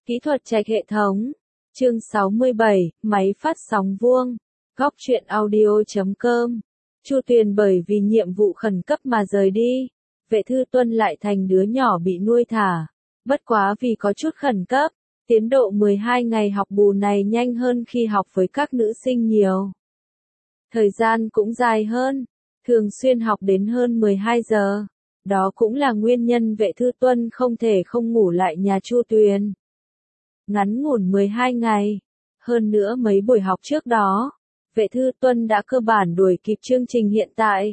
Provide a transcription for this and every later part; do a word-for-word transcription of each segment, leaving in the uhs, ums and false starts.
Kỹ thuật trạch hệ thống. Chương sáu mươi bảy, máy phát sóng vuông. Góc truyện audio chấm com. Chu Tuyền bởi vì nhiệm vụ khẩn cấp mà rời đi. Vệ Thư Tuân lại thành đứa nhỏ bị nuôi thả. Bất quá vì có chút khẩn cấp, tiến độ mười hai ngày học bù này nhanh hơn khi học với các nữ sinh nhiều. Thời gian cũng dài hơn, thường xuyên học đến hơn mười hai giờ. Đó cũng là nguyên nhân Vệ Thư Tuân không thể không ngủ lại nhà Chu Tuyền. Ngắn ngủn mười hai ngày, hơn nữa mấy buổi học trước đó, Vệ Thư Tuân đã cơ bản đuổi kịp chương trình hiện tại.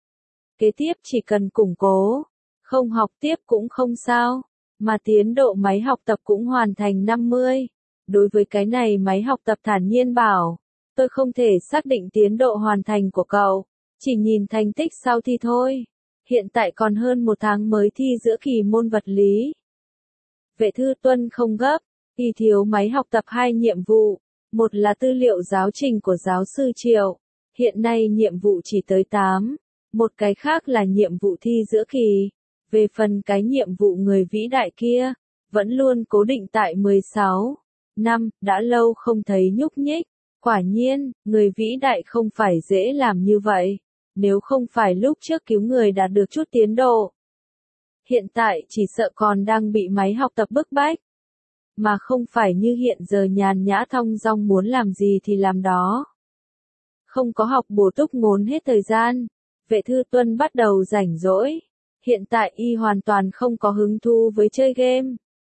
Kế tiếp chỉ cần củng cố, không học tiếp cũng không sao, mà tiến độ máy học tập cũng hoàn thành năm mươi. Đối với cái này máy học tập thản nhiên bảo, tôi không thể xác định tiến độ hoàn thành của cậu, chỉ nhìn thành tích sau thi thôi. Hiện tại còn hơn một tháng mới thi giữa kỳ môn vật lý. Vệ Thư Tuân không gấp, y thiếu máy học tập hai nhiệm vụ, một là tư liệu giáo trình của giáo sư Triệu, hiện nay nhiệm vụ chỉ tới tám, một cái khác là nhiệm vụ thi giữa kỳ. Về phần cái nhiệm vụ người vĩ đại kia, vẫn luôn cố định tại mười sáu năm, đã lâu không thấy nhúc nhích. Quả nhiên, người vĩ đại không phải dễ làm như vậy, nếu không phải lúc trước cứu người đạt được chút tiến độ. Hiện tại chỉ sợ còn đang bị máy học tập bức bách, mà không phải như hiện giờ nhàn nhã thong dong muốn làm gì thì làm đó. Không có học bổ túc ngốn hết thời gian, Vệ Thư Tuân bắt đầu rảnh rỗi. Hiện tại y hoàn toàn không có hứng thú với chơi game.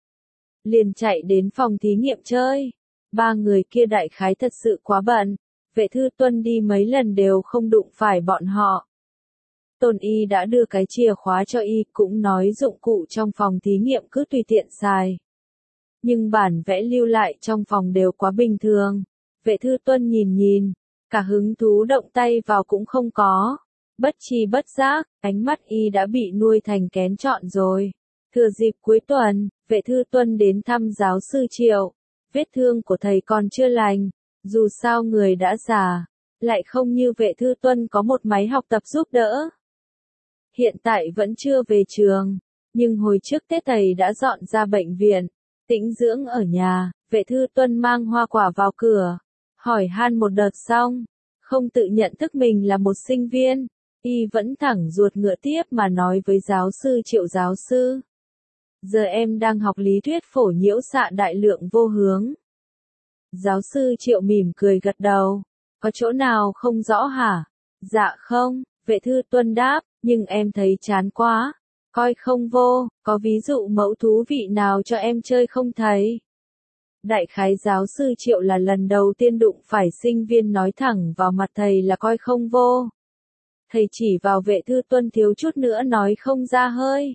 Liền chạy đến phòng thí nghiệm chơi. Ba người kia đại khái thật sự quá bận. Vệ Thư Tuân đi mấy lần đều không đụng phải bọn họ. Tôn y đã đưa cái chìa khóa cho y, cũng nói dụng cụ trong phòng thí nghiệm cứ tùy tiện xài. Nhưng bản vẽ lưu lại trong phòng đều quá bình thường. Vệ Thư Tuân nhìn nhìn, cả hứng thú động tay vào cũng không có. Bất chi bất giác, ánh mắt y đã bị nuôi thành kén chọn rồi. Thừa dịp cuối tuần, Vệ Thư Tuân đến thăm giáo sư Triệu. Vết thương của thầy còn chưa lành, dù sao người đã già, lại không như Vệ Thư Tuân có một máy học tập giúp đỡ. Hiện tại vẫn chưa về trường, nhưng hồi trước Tết thầy đã dọn ra bệnh viện, tĩnh dưỡng ở nhà. Vệ Thư Tuân mang hoa quả vào cửa, hỏi han một đợt xong, không tự nhận thức mình là một sinh viên. Y vẫn thẳng ruột ngựa tiếp mà nói với giáo sư Triệu. Giáo sư, giờ em đang học lý thuyết phổ nhiễu xạ đại lượng vô hướng. Giáo sư Triệu mỉm cười gật đầu. Có chỗ nào không rõ hả? Dạ không, Vệ Thư Tuân đáp, nhưng em thấy chán quá. Coi không vô, có ví dụ mẫu thú vị nào cho em chơi không thầy? Đại khái giáo sư Triệu là lần đầu tiên đụng phải sinh viên nói thẳng vào mặt thầy là coi không vô. Thầy chỉ vào Vệ Thư Tuân thiếu chút nữa nói không ra hơi.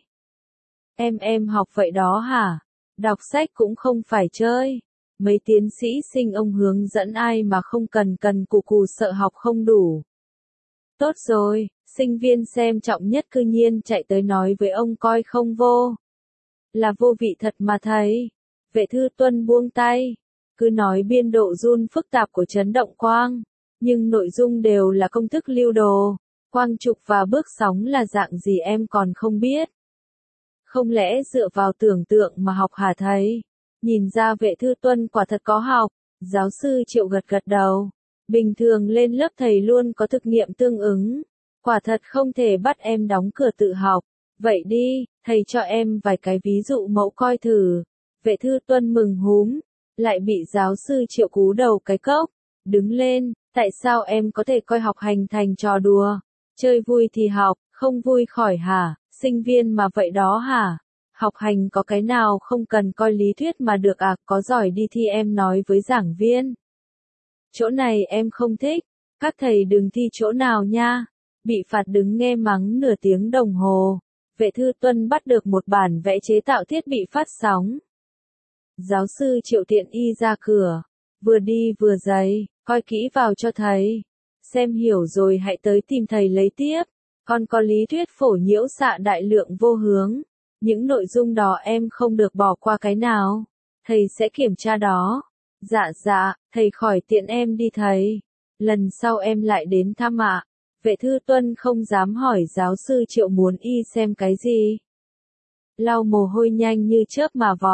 Em em học vậy đó hả? Đọc sách cũng không phải chơi. Mấy tiến sĩ sinh ông hướng dẫn ai mà không cần cần cù cù sợ học không đủ. Tốt rồi, sinh viên xem trọng nhất cư nhiên chạy tới nói với ông coi không vô. Là vô vị thật mà thầy. Vệ Thư Tuân buông tay. Cứ nói biên độ run phức tạp của chấn động quang. Nhưng nội dung đều là công thức lưu đồ. Quang trục và bước sóng là dạng gì em còn không biết. Không lẽ dựa vào tưởng tượng mà học hả thầy? Nhìn ra Vệ Thư Tuân quả thật có học. Giáo sư Triệu gật gật đầu. Bình thường lên lớp thầy luôn có thực nghiệm tương ứng. Quả thật không thể bắt em đóng cửa tự học. Vậy đi, thầy cho em vài cái ví dụ mẫu coi thử. Vệ Thư Tuân mừng húm. Lại bị giáo sư Triệu cú đầu cái cốc. Đứng lên, tại sao em có thể coi học hành thành trò đùa? Chơi vui thì học, không vui khỏi hả? Sinh viên mà vậy đó hả? Học hành có cái nào không cần coi lý thuyết mà được à? Có giỏi đi thi em nói với giảng viên. Chỗ này em không thích, các thầy đừng thi chỗ nào nha. Bị phạt đứng nghe mắng nửa tiếng đồng hồ. Vệ Thư Tuân bắt được một bản vẽ chế tạo thiết bị phát sóng. Giáo sư Triệu tiện y ra cửa, vừa đi vừa giày, coi kỹ vào cho thầy. Xem hiểu rồi hãy tới tìm thầy lấy tiếp. Còn có lý thuyết phổ nhiễu xạ đại lượng vô hướng. Những nội dung đó em không được bỏ qua cái nào. Thầy sẽ kiểm tra đó. Dạ dạ, thầy khỏi tiện em đi thầy. Lần sau em lại đến thăm ạ. Vệ Thư Tuân không dám hỏi giáo sư Triệu muốn y xem cái gì. Lau mồ hôi nhanh như chớp mà vọt.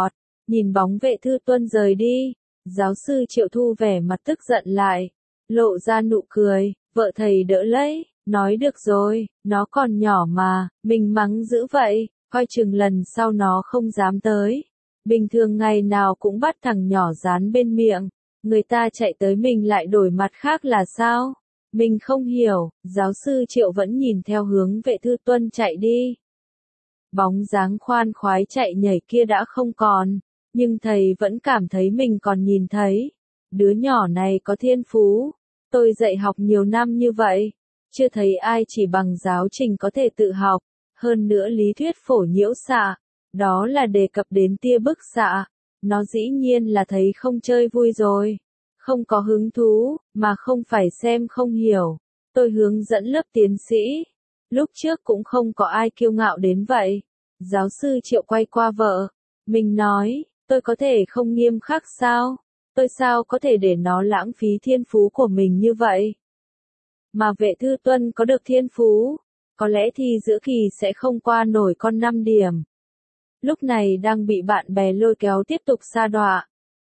Nhìn bóng Vệ Thư Tuân rời đi, giáo sư Triệu thu vẻ mặt tức giận lại, lộ ra nụ cười, vợ thầy đỡ lấy, nói được rồi, nó còn nhỏ mà, mình mắng dữ vậy, coi chừng lần sau nó không dám tới. Bình thường ngày nào cũng bắt thằng nhỏ dán bên miệng, người ta chạy tới mình lại đổi mặt khác là sao? Mình không hiểu, giáo sư Triệu vẫn nhìn theo hướng Vệ Thư Tuân chạy đi. Bóng dáng khoan khoái chạy nhảy kia đã không còn, nhưng thầy vẫn cảm thấy mình còn nhìn thấy. Đứa nhỏ này có thiên phú, tôi dạy học nhiều năm như vậy, chưa thấy ai chỉ bằng giáo trình có thể tự học, hơn nữa lý thuyết phổ nhiễu xạ, đó là đề cập đến tia bức xạ, nó dĩ nhiên là thấy không chơi vui rồi, không có hứng thú, mà không phải xem không hiểu. Tôi hướng dẫn lớp tiến sĩ, lúc trước cũng không có ai kiêu ngạo đến vậy. Giáo sư Triệu quay qua vợ, mình nói, tôi có thể không nghiêm khắc sao? Tôi sao có thể để nó lãng phí thiên phú của mình như vậy? Mà Vệ Thư Tuân có được thiên phú, có lẽ thì giữa kỳ sẽ không qua nổi con năm điểm. Lúc này đang bị bạn bè lôi kéo tiếp tục sa đọa.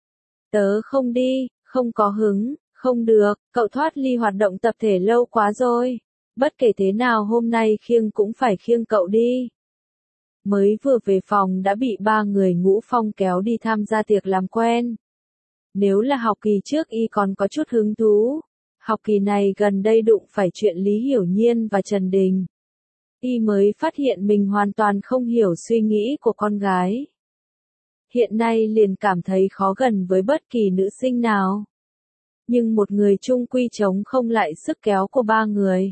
Tớ không đi, không có hứng, không được, cậu thoát ly hoạt động tập thể lâu quá rồi. Bất kể thế nào hôm nay khiêng cũng phải khiêng cậu đi. Mới vừa về phòng đã bị ba người Ngũ Phong kéo đi tham gia tiệc làm quen. Nếu là học kỳ trước y còn có chút hứng thú, học kỳ này gần đây đụng phải chuyện Lý Hiểu Nhiên và Trần Đình. Y mới phát hiện mình hoàn toàn không hiểu suy nghĩ của con gái. Hiện nay liền cảm thấy khó gần với bất kỳ nữ sinh nào. Nhưng một người chung quy chống không lại sức kéo của ba người.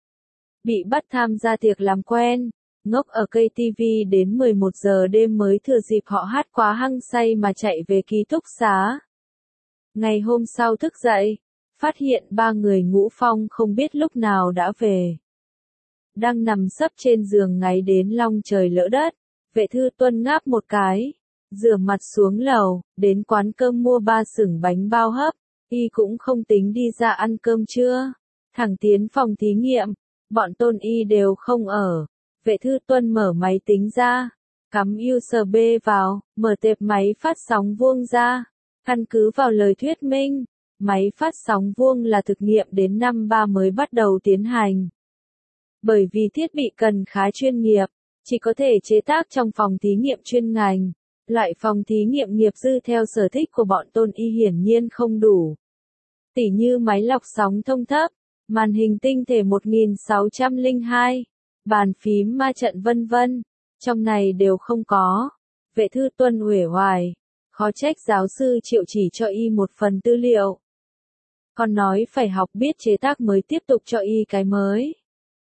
Bị bắt tham gia tiệc làm quen, ngốc ở cây tivi đến mười một giờ đêm mới thừa dịp họ hát quá hăng say mà chạy về ký túc xá. Ngày hôm sau thức dậy, phát hiện ba người Ngũ Phong không biết lúc nào đã về. Đang nằm sấp trên giường ngáy đến long trời lỡ đất, Vệ Thư Tuân ngáp một cái, rửa mặt xuống lầu, đến quán cơm mua ba sửng bánh bao hấp, y cũng không tính đi ra ăn cơm trưa, thẳng tiến phòng thí nghiệm, bọn Tôn Y đều không ở. Vệ Thư Tuân mở máy tính ra, cắm u ét bê vào, mở tệp máy phát sóng vuông ra, căn cứ vào lời thuyết minh, máy phát sóng vuông là thực nghiệm đến năm ba mới bắt đầu tiến hành. Bởi vì thiết bị cần khá chuyên nghiệp, chỉ có thể chế tác trong phòng thí nghiệm chuyên ngành, loại phòng thí nghiệm nghiệp dư theo sở thích của bọn Tôn Y hiển nhiên không đủ. Tỉ như máy lọc sóng thông thấp, màn hình tinh thể một nghìn sáu trăm lẻ hai, bàn phím ma trận vân vân, trong này đều không có. Vệ Thư Tuân uể oải, khó trách giáo sư Triệu chỉ cho y một phần tư liệu. Còn nói phải học biết chế tác mới tiếp tục cho y cái mới.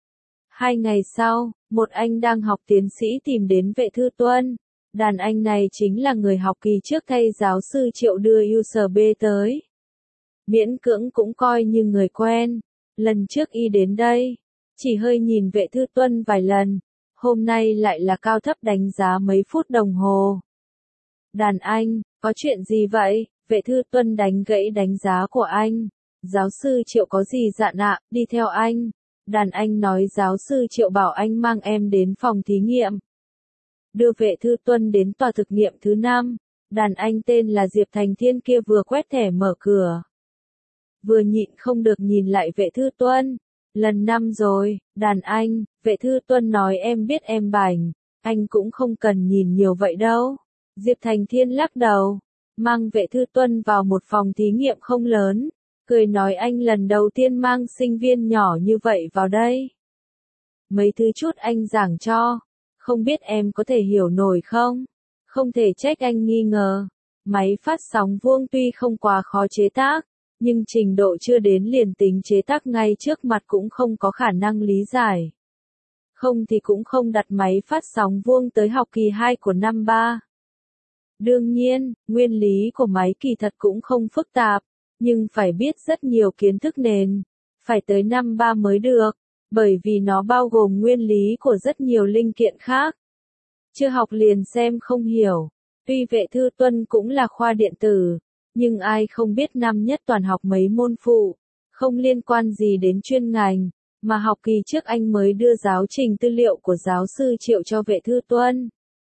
Hai ngày sau, một anh đang học tiến sĩ tìm đến Vệ Thư Tuân. Đàn anh này chính là người học kỳ trước thay giáo sư Triệu đưa u ét bê tới. Miễn cưỡng cũng coi như người quen. Lần trước y đến đây, chỉ hơi nhìn Vệ Thư Tuân vài lần, hôm nay lại là cao thấp đánh giá mấy phút đồng hồ. Đàn anh, có chuyện gì vậy? Vệ Thư Tuân đánh gãy đánh giá của anh. Giáo sư Triệu có gì dặn ạ, đi theo anh. Đàn anh nói giáo sư Triệu bảo anh mang em đến phòng thí nghiệm. Đưa Vệ Thư Tuân đến tòa thực nghiệm thứ năm, đàn anh tên là Diệp Thành Thiên kia vừa quét thẻ mở cửa. Vừa nhịn không được nhìn lại Vệ Thư Tuân. Lần năm rồi, đàn anh, Vệ Thư Tuân nói em biết em bảnh, anh cũng không cần nhìn nhiều vậy đâu. Diệp Thành Thiên lắc đầu, mang Vệ Thư Tuân vào một phòng thí nghiệm không lớn, cười nói anh lần đầu tiên mang sinh viên nhỏ như vậy vào đây. Mấy thứ chút anh giảng cho, không biết em có thể hiểu nổi không? Không thể trách anh nghi ngờ. Máy phát sóng vuông tuy không quá khó chế tác, nhưng trình độ chưa đến liền tính chế tác ngay trước mặt cũng không có khả năng lý giải. Không thì cũng không đặt máy phát sóng vuông tới học kỳ hai của năm ba. Đương nhiên, nguyên lý của máy kỳ thật cũng không phức tạp, nhưng phải biết rất nhiều kiến thức nền, phải tới năm ba mới được, bởi vì nó bao gồm nguyên lý của rất nhiều linh kiện khác. Chưa học liền xem không hiểu, tuy Vệ Thư Tuân cũng là khoa điện tử, nhưng ai không biết năm nhất toàn học mấy môn phụ, không liên quan gì đến chuyên ngành, mà học kỳ trước anh mới đưa giáo trình tư liệu của giáo sư Triệu cho Vệ Thư Tuân.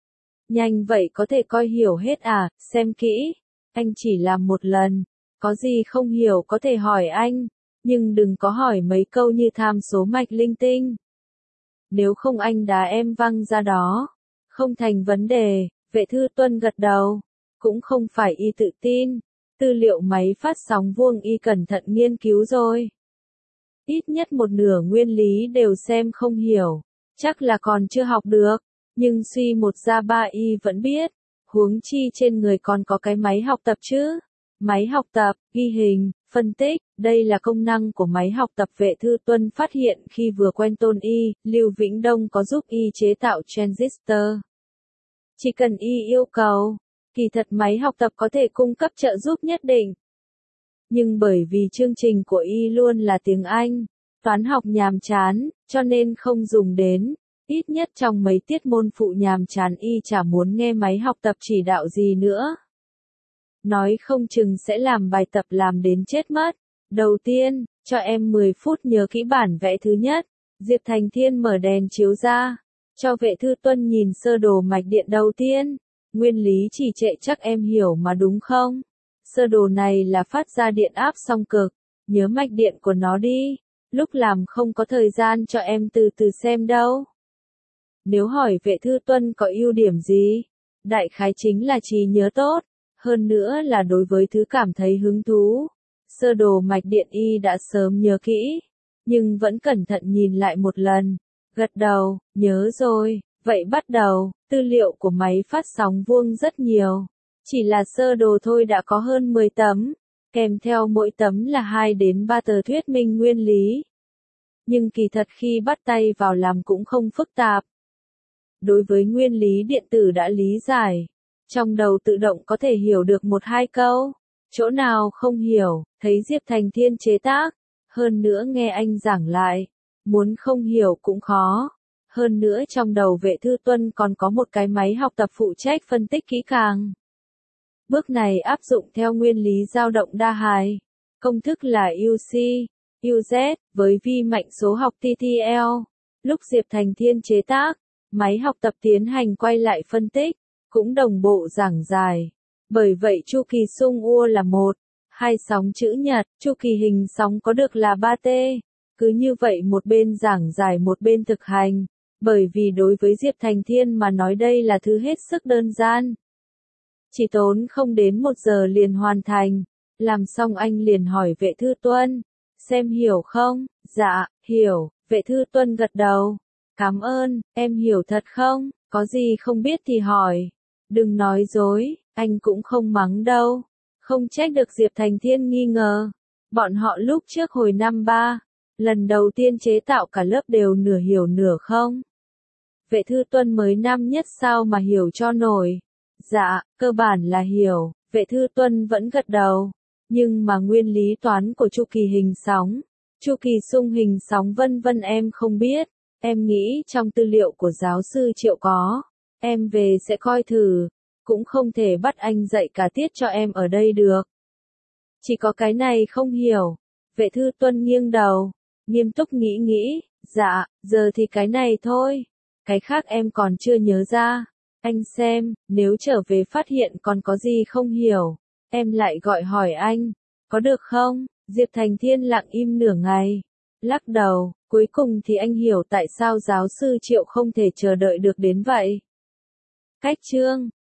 Nhanh vậy có thể coi hiểu hết à, xem kỹ. Anh chỉ làm một lần. Có gì không hiểu có thể hỏi anh. Nhưng đừng có hỏi mấy câu như tham số mạch linh tinh. Nếu không anh đá em văng ra đó. Không thành vấn đề, Vệ Thư Tuân gật đầu. Cũng không phải y tự tin. Tư liệu máy phát sóng vuông y cẩn thận nghiên cứu rồi. Ít nhất một nửa nguyên lý đều xem không hiểu. Chắc là còn chưa học được. Nhưng suy một ra ba y vẫn biết. Huống chi trên người còn có cái máy học tập chứ. Máy học tập, ghi hình, phân tích, đây là công năng của máy học tập. Vệ Thư Tuân phát hiện khi vừa quen Tôn Y, Lưu Vĩnh Đông có giúp y chế tạo transistor. Chỉ cần y yêu cầu, kỳ thật máy học tập có thể cung cấp trợ giúp nhất định. Nhưng bởi vì chương trình của y luôn là tiếng Anh, toán học nhàm chán, cho nên không dùng đến. Ít nhất trong mấy tiết môn phụ nhàm chán y chả muốn nghe máy học tập chỉ đạo gì nữa. Nói không chừng sẽ làm bài tập làm đến chết mất. Đầu tiên, cho em mười phút nhớ kỹ bản vẽ thứ nhất. Diệp Thành Thiên mở đèn chiếu ra. Cho Vệ Thư Tuân nhìn sơ đồ mạch điện đầu tiên. Nguyên lý chỉ trệ chắc em hiểu mà đúng không? Sơ đồ này là phát ra điện áp song cực. Nhớ mạch điện của nó đi. Lúc làm không có thời gian cho em từ từ xem đâu. Nếu hỏi Vệ Thư Tuân có ưu điểm gì? Đại khái chính là trí nhớ tốt. Hơn nữa là đối với thứ cảm thấy hứng thú. Sơ đồ mạch điện y đã sớm nhớ kỹ. Nhưng vẫn cẩn thận nhìn lại một lần. Gật đầu, nhớ rồi. Vậy bắt đầu, tư liệu của máy phát sóng vuông rất nhiều. Chỉ là sơ đồ thôi đã có hơn mười tấm. Kèm theo mỗi tấm là hai đến ba tờ thuyết minh nguyên lý. Nhưng kỳ thật khi bắt tay vào làm cũng không phức tạp. Đối với nguyên lý điện tử đã lý giải. Trong đầu tự động có thể hiểu được một hai câu. Chỗ nào không hiểu, thấy Diệp Thành Thiên chế tác. Hơn nữa nghe anh giảng lại. Muốn không hiểu cũng khó. Hơn nữa trong đầu Vệ Thư Tuân còn có một cái máy học tập phụ trách phân tích kỹ càng. Bước này áp dụng theo nguyên lý dao động đa hài. Công thức là u xê, u zét, với vi mệnh số học tê tê lờ. Lúc Diệp Thành Thiên chế tác, máy học tập tiến hành quay lại phân tích, cũng đồng bộ giảng giải. Bởi vậy chu kỳ xung ua là một, hai sóng chữ nhật, chu kỳ hình sóng có được là ba tê. Cứ như vậy một bên giảng giải một bên thực hành. Bởi vì đối với Diệp Thành Thiên mà nói đây là thứ hết sức đơn giản. Chỉ tốn không đến một giờ liền hoàn thành. Làm xong anh liền hỏi Vệ Thư Tuân. Xem hiểu không? Dạ, hiểu. Vệ Thư Tuân gật đầu. Cảm ơn, em hiểu thật không? Có gì không biết thì hỏi. Đừng nói dối, anh cũng không mắng đâu. Không trách được Diệp Thành Thiên nghi ngờ. Bọn họ lúc trước hồi năm ba, lần đầu tiên chế tạo cả lớp đều nửa hiểu nửa không. Vệ Thư Tuân mới năm nhất sao mà hiểu cho nổi. Dạ, cơ bản là hiểu, Vệ Thư Tuân vẫn gật đầu. Nhưng mà nguyên lý toán của chu kỳ hình sóng, chu kỳ xung hình sóng vân vân em không biết. Em nghĩ trong tư liệu của giáo sư Triệu có. Em về sẽ coi thử. Cũng không thể bắt anh dạy cả tiết cho em ở đây được. Chỉ có cái này không hiểu. Vệ Thư Tuân nghiêng đầu. Nghiêm túc nghĩ nghĩ. Dạ, giờ thì cái này thôi. Cái khác em còn chưa nhớ ra. Anh xem, nếu trở về phát hiện còn có gì không hiểu. Em lại gọi hỏi anh. Có được không? Diệp Thành Thiên lặng im nửa ngày. Lắc đầu, cuối cùng thì anh hiểu tại sao giáo sư Triệu không thể chờ đợi được đến vậy. Cách chương